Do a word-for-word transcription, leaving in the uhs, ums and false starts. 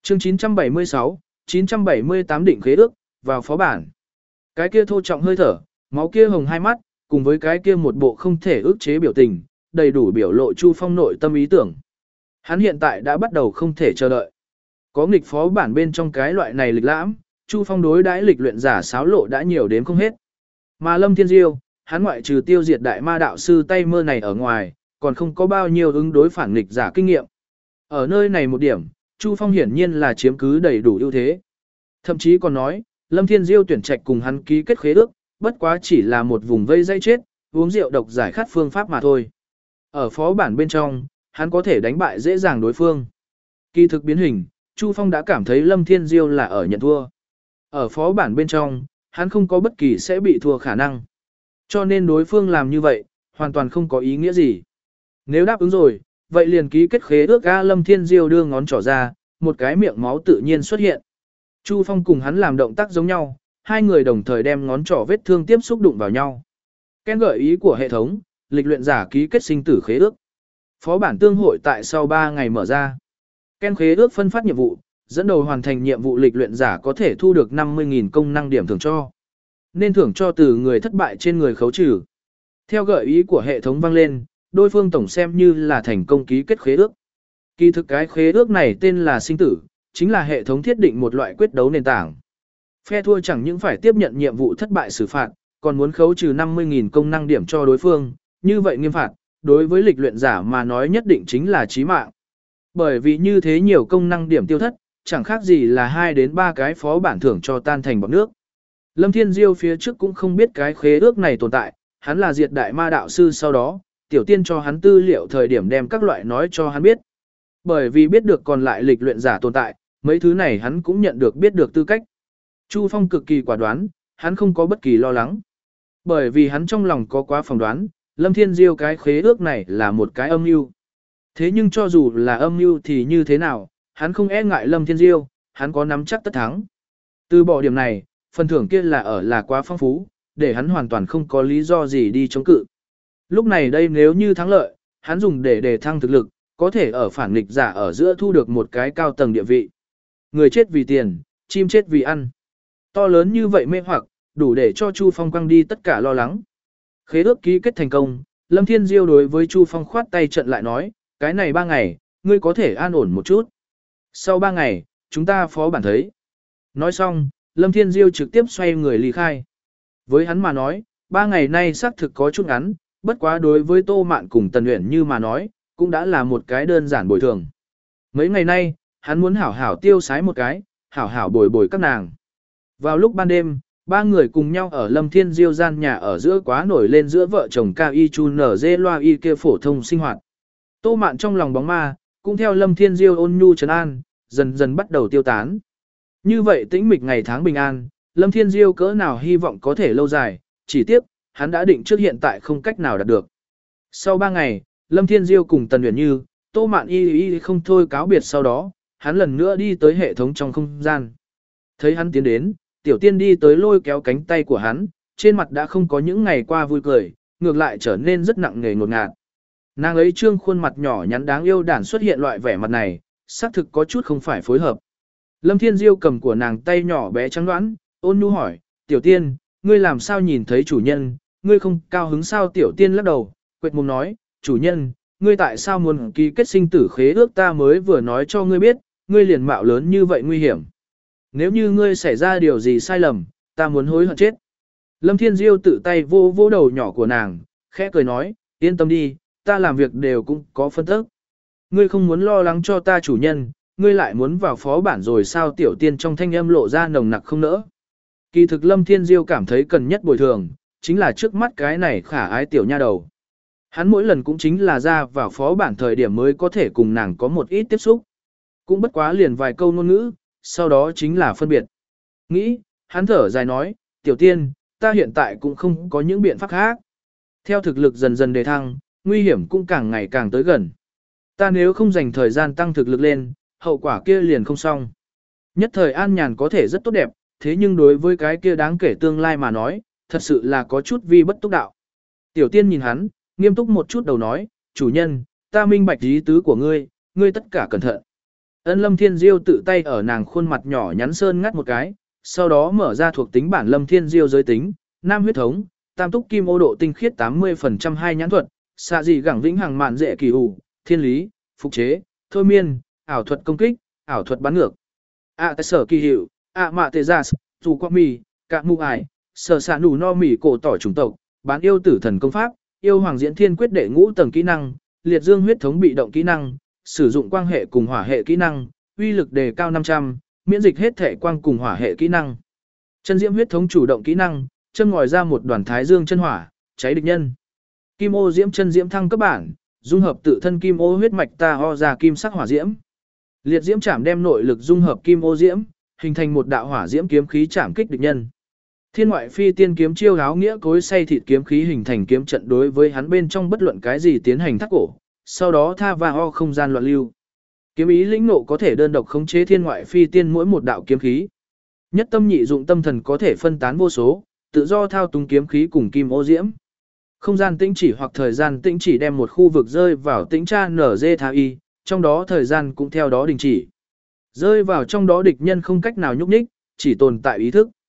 Chương chín trăm bảy mươi sáu, chín trăm bảy mươi tám định khế ước, vào phó bản. Cái kia thô trọng hơi thở, máu kia hồng hai mắt, cùng với cái kia một bộ không thể ức chế biểu tình, đầy đủ biểu lộ Chu Phong nội tâm ý tưởng. Hắn hiện tại đã bắt đầu không thể chờ đợi. Có nghịch phó bản bên trong cái loại này lịch lãm, Chu Phong đối đãi lịch luyện giả xáo lộ đã nhiều đến không hết. Mà Lâm Thiên Diêu, hắn ngoại trừ tiêu diệt đại ma đạo sư tay mơ này ở ngoài, còn không có bao nhiêu ứng đối phản nghịch giả kinh nghiệm. Ở nơi này một điểm, Chu Phong hiển nhiên là chiếm cứ đầy đủ ưu thế. Thậm chí còn nói, Lâm Thiên Diêu tuyển trạch cùng hắn ký kết khế ước, bất quá chỉ là một vùng vây dây chết, uống rượu độc giải khát phương pháp mà thôi. Ở phó bản bên trong, hắn có thể đánh bại dễ dàng đối phương. Kỳ thực biến hình, Chu Phong đã cảm thấy Lâm Thiên Diêu là ở nhận thua. Ở phó bản bên trong, hắn không có bất kỳ sẽ bị thua khả năng. Cho nên đối phương làm như vậy, hoàn toàn không có ý nghĩa gì. Nếu đáp ứng rồi, vậy liền ký kết khế ước A. Lâm Thiên Diêu đưa ngón trỏ ra, một cái miệng máu tự nhiên xuất hiện. Chu Phong cùng hắn làm động tác giống nhau, hai người đồng thời đem ngón trỏ vết thương tiếp xúc đụng vào nhau. Ken gợi ý của hệ thống, lịch luyện giả ký kết sinh tử khế ước. Phó bản tương hội tại sau ba ngày mở ra. Ken khế ước phân phát nhiệm vụ, dẫn đầu hoàn thành nhiệm vụ lịch luyện giả có thể thu được năm mươi nghìn công năng điểm thưởng cho. Nên thưởng cho từ người thất bại trên người khấu trừ. Theo gợi ý của hệ thống vang lên, đối phương tổng xem như là thành công ký kết khế ước. Kỳ thực cái khế ước này tên là sinh tử, chính là hệ thống thiết định một loại quyết đấu nền tảng. Phe thua chẳng những phải tiếp nhận nhiệm vụ thất bại xử phạt, còn muốn khấu trừ năm mươi nghìn công năng điểm cho đối phương, như vậy nghiêm phạt, đối với lịch luyện giả mà nói nhất định chính là chí mạng. Bởi vì như thế nhiều công năng điểm tiêu thất, chẳng khác gì là hai đến ba cái phó bản thưởng cho tan thành bọt nước. Lâm Thiên Diêu phía trước cũng không biết cái khế ước này tồn tại, hắn là diệt đại ma đạo sư sau đó, tiểu tiên cho hắn tư liệu thời điểm đem các loại nói cho hắn biết. Bởi vì biết được còn lại lịch luyện giả tồn tại, mấy thứ này hắn cũng nhận được biết được tư cách. Chu Phong cực kỳ quả đoán, hắn không có bất kỳ lo lắng. Bởi vì hắn trong lòng có quá phỏng đoán, Lâm Thiên Diêu cái khế ước này là một cái âm mưu. Thế nhưng cho dù là âm mưu thì như thế nào, hắn không e ngại Lâm Thiên Diêu, hắn có nắm chắc tất thắng. Từ bỏ điểm này, phần thưởng kia là ở là quá phong phú, để hắn hoàn toàn không có lý do gì đi chống cự. Lúc này đây nếu như thắng lợi, hắn dùng để đề thăng thực lực, có thể ở phản nghịch giả ở giữa thu được một cái cao tầng địa vị. Người chết vì tiền, chim chết vì ăn. To lớn như vậy mê hoặc, đủ để cho Chu Phong quăng đi tất cả lo lắng. Khế ước ký kết thành công, Lâm Thiên Diêu đối với Chu Phong khoát tay trận lại nói, cái này ba ngày, ngươi có thể an ổn một chút. Sau ba ngày, chúng ta phó bản thấy. Nói xong, Lâm Thiên Diêu trực tiếp xoay người ly khai. Với hắn mà nói, ba ngày nay xác thực có chút ngắn, bất quá đối với Tô Mạn cùng Tần Uyển Như mà nói, cũng đã là một cái đơn giản bồi thường. Mấy ngày nay, hắn muốn hảo hảo tiêu sái một cái, hảo hảo bồi bồi các nàng. Vào lúc ban đêm, ba người cùng nhau ở Lâm Thiên Diêu gian nhà ở giữa quá nổi lên giữa vợ chồng Cao Y Chu nở dê loa y kia phổ thông sinh hoạt. Tô Mạn trong lòng bóng ma, cũng theo Lâm Thiên Diêu ôn nhu trấn an, dần dần bắt đầu tiêu tán. Như vậy tĩnh mịch ngày tháng bình an, Lâm Thiên Diêu cỡ nào hy vọng có thể lâu dài, chỉ tiếc, hắn đã định trước hiện tại không cách nào đạt được. Sau ba ngày, Lâm Thiên Diêu cùng Tần Uyển Như, Tô Mạn y y không thôi cáo biệt sau đó, hắn lần nữa đi tới hệ thống trong không gian. Thấy hắn tiến đến, tiểu tiên đi tới lôi kéo cánh tay của hắn, trên mặt đã không có những ngày qua vui cười, ngược lại trở nên rất nặng nề ngột ngạt. Nàng ấy trương khuôn mặt nhỏ nhắn đáng yêu đản xuất hiện loại vẻ mặt này, xác thực có chút không phải phối hợp. Lâm Thiên Diêu cầm của nàng tay nhỏ bé trắng đoán, ôn nhu hỏi, tiểu tiên, ngươi làm sao nhìn thấy chủ nhân, ngươi không cao hứng sao? Tiểu tiên lắc đầu, quệt mồm nói, chủ nhân, ngươi tại sao muốn ký kết sinh tử khế ước? Ta mới vừa nói cho ngươi biết, ngươi liền mạo lớn như vậy nguy hiểm. Nếu như ngươi xảy ra điều gì sai lầm, ta muốn hối hận chết. Lâm Thiên Diêu tự tay vô vô đầu nhỏ của nàng, khẽ cười nói, yên tâm đi, ta làm việc đều cũng có phân tức. Ngươi không muốn lo lắng cho ta chủ nhân, ngươi lại muốn vào phó bản rồi sao? Tiểu tiên trong thanh âm lộ ra nồng nặc không nỡ. Kỳ thực Lâm Thiên Diêu cảm thấy cần nhất bồi thường, chính là trước mắt cái này khả ái tiểu nha đầu. Hắn mỗi lần cũng chính là ra vào phó bản thời điểm mới có thể cùng nàng có một ít tiếp xúc. Cũng bất quá liền vài câu ngôn ngữ, sau đó chính là phân biệt. Nghĩ, hắn thở dài nói, tiểu tiên, ta hiện tại cũng không có những biện pháp khác. Theo thực lực dần dần đề thăng, nguy hiểm cũng càng ngày càng tới gần. Ta nếu không dành thời gian tăng thực lực lên, hậu quả kia liền không xong. Nhất thời an nhàn có thể rất tốt đẹp, thế nhưng đối với cái kia đáng kể tương lai mà nói, thật sự là có chút vi bất túc đạo. Tiểu tiên nhìn hắn, nghiêm túc một chút đầu nói, chủ nhân, ta minh bạch ý tứ của ngươi, ngươi tất cả cẩn thận. Ân Lâm Thiên Diêu tự tay ở nàng khuôn mặt nhỏ nhắn sơn ngắt một cái, sau đó mở ra thuộc tính bản Lâm Thiên Diêu giới tính, nam huyết thống, tam túc kim ô độ tinh khiết tám mươi phần trăm hai nhãn thuật, xạ dị gẳng vĩnh hằng mạn dễ kỳ ủ, thiên lý, phục chế, thôi miên, ảo thuật công kích, ảo thuật bắn ngược. ạ tại sở kỳ hiệu, ạ mạ tê gia, dù qua mì, cạ mù ải, sở xạ nủ no mì cổ tỏ chủng tộc, bán yêu tử thần công pháp, yêu hoàng diễn thiên quyết đệ ngũ tầng kỹ năng, liệt dương huyết thống bị động kỹ năng, sử dụng quang hệ cùng hỏa hệ kỹ năng, uy lực đề cao năm trăm, miễn dịch hết thể quang cùng hỏa hệ kỹ năng. Chân diễm huyết thống chủ động kỹ năng, châm ngòi ra một đoàn thái dương chân hỏa, cháy địch nhân. Kim ô diễm chân diễm thăng cấp bản, dung hợp tự thân kim ô huyết mạch ta ho ra kim sắc hỏa diễm. Liệt diễm chạm đem nội lực dung hợp kim ô diễm, hình thành một đạo hỏa diễm kiếm khí chạm kích địch nhân. Thiên ngoại phi tiên kiếm chiêu áo nghĩa cối xay thịt kiếm khí hình thành kiếm trận đối với hắn bên trong bất luận cái gì tiến hành thắt cổ, sau đó tha và ho không gian loạn lưu. Kiếm ý lĩnh nộ có thể đơn độc khống chế thiên ngoại phi tiên mỗi một đạo kiếm khí. Nhất tâm nhị dụng tâm thần có thể phân tán vô số, tự do thao túng kiếm khí cùng kim ô diễm. Không gian tĩnh chỉ hoặc thời gian tĩnh chỉ đem một khu vực rơi vào tĩnh tra nở dê tha y, trong đó thời gian cũng theo đó đình chỉ. Rơi vào trong đó địch nhân không cách nào nhúc nhích, chỉ tồn tại ý thức.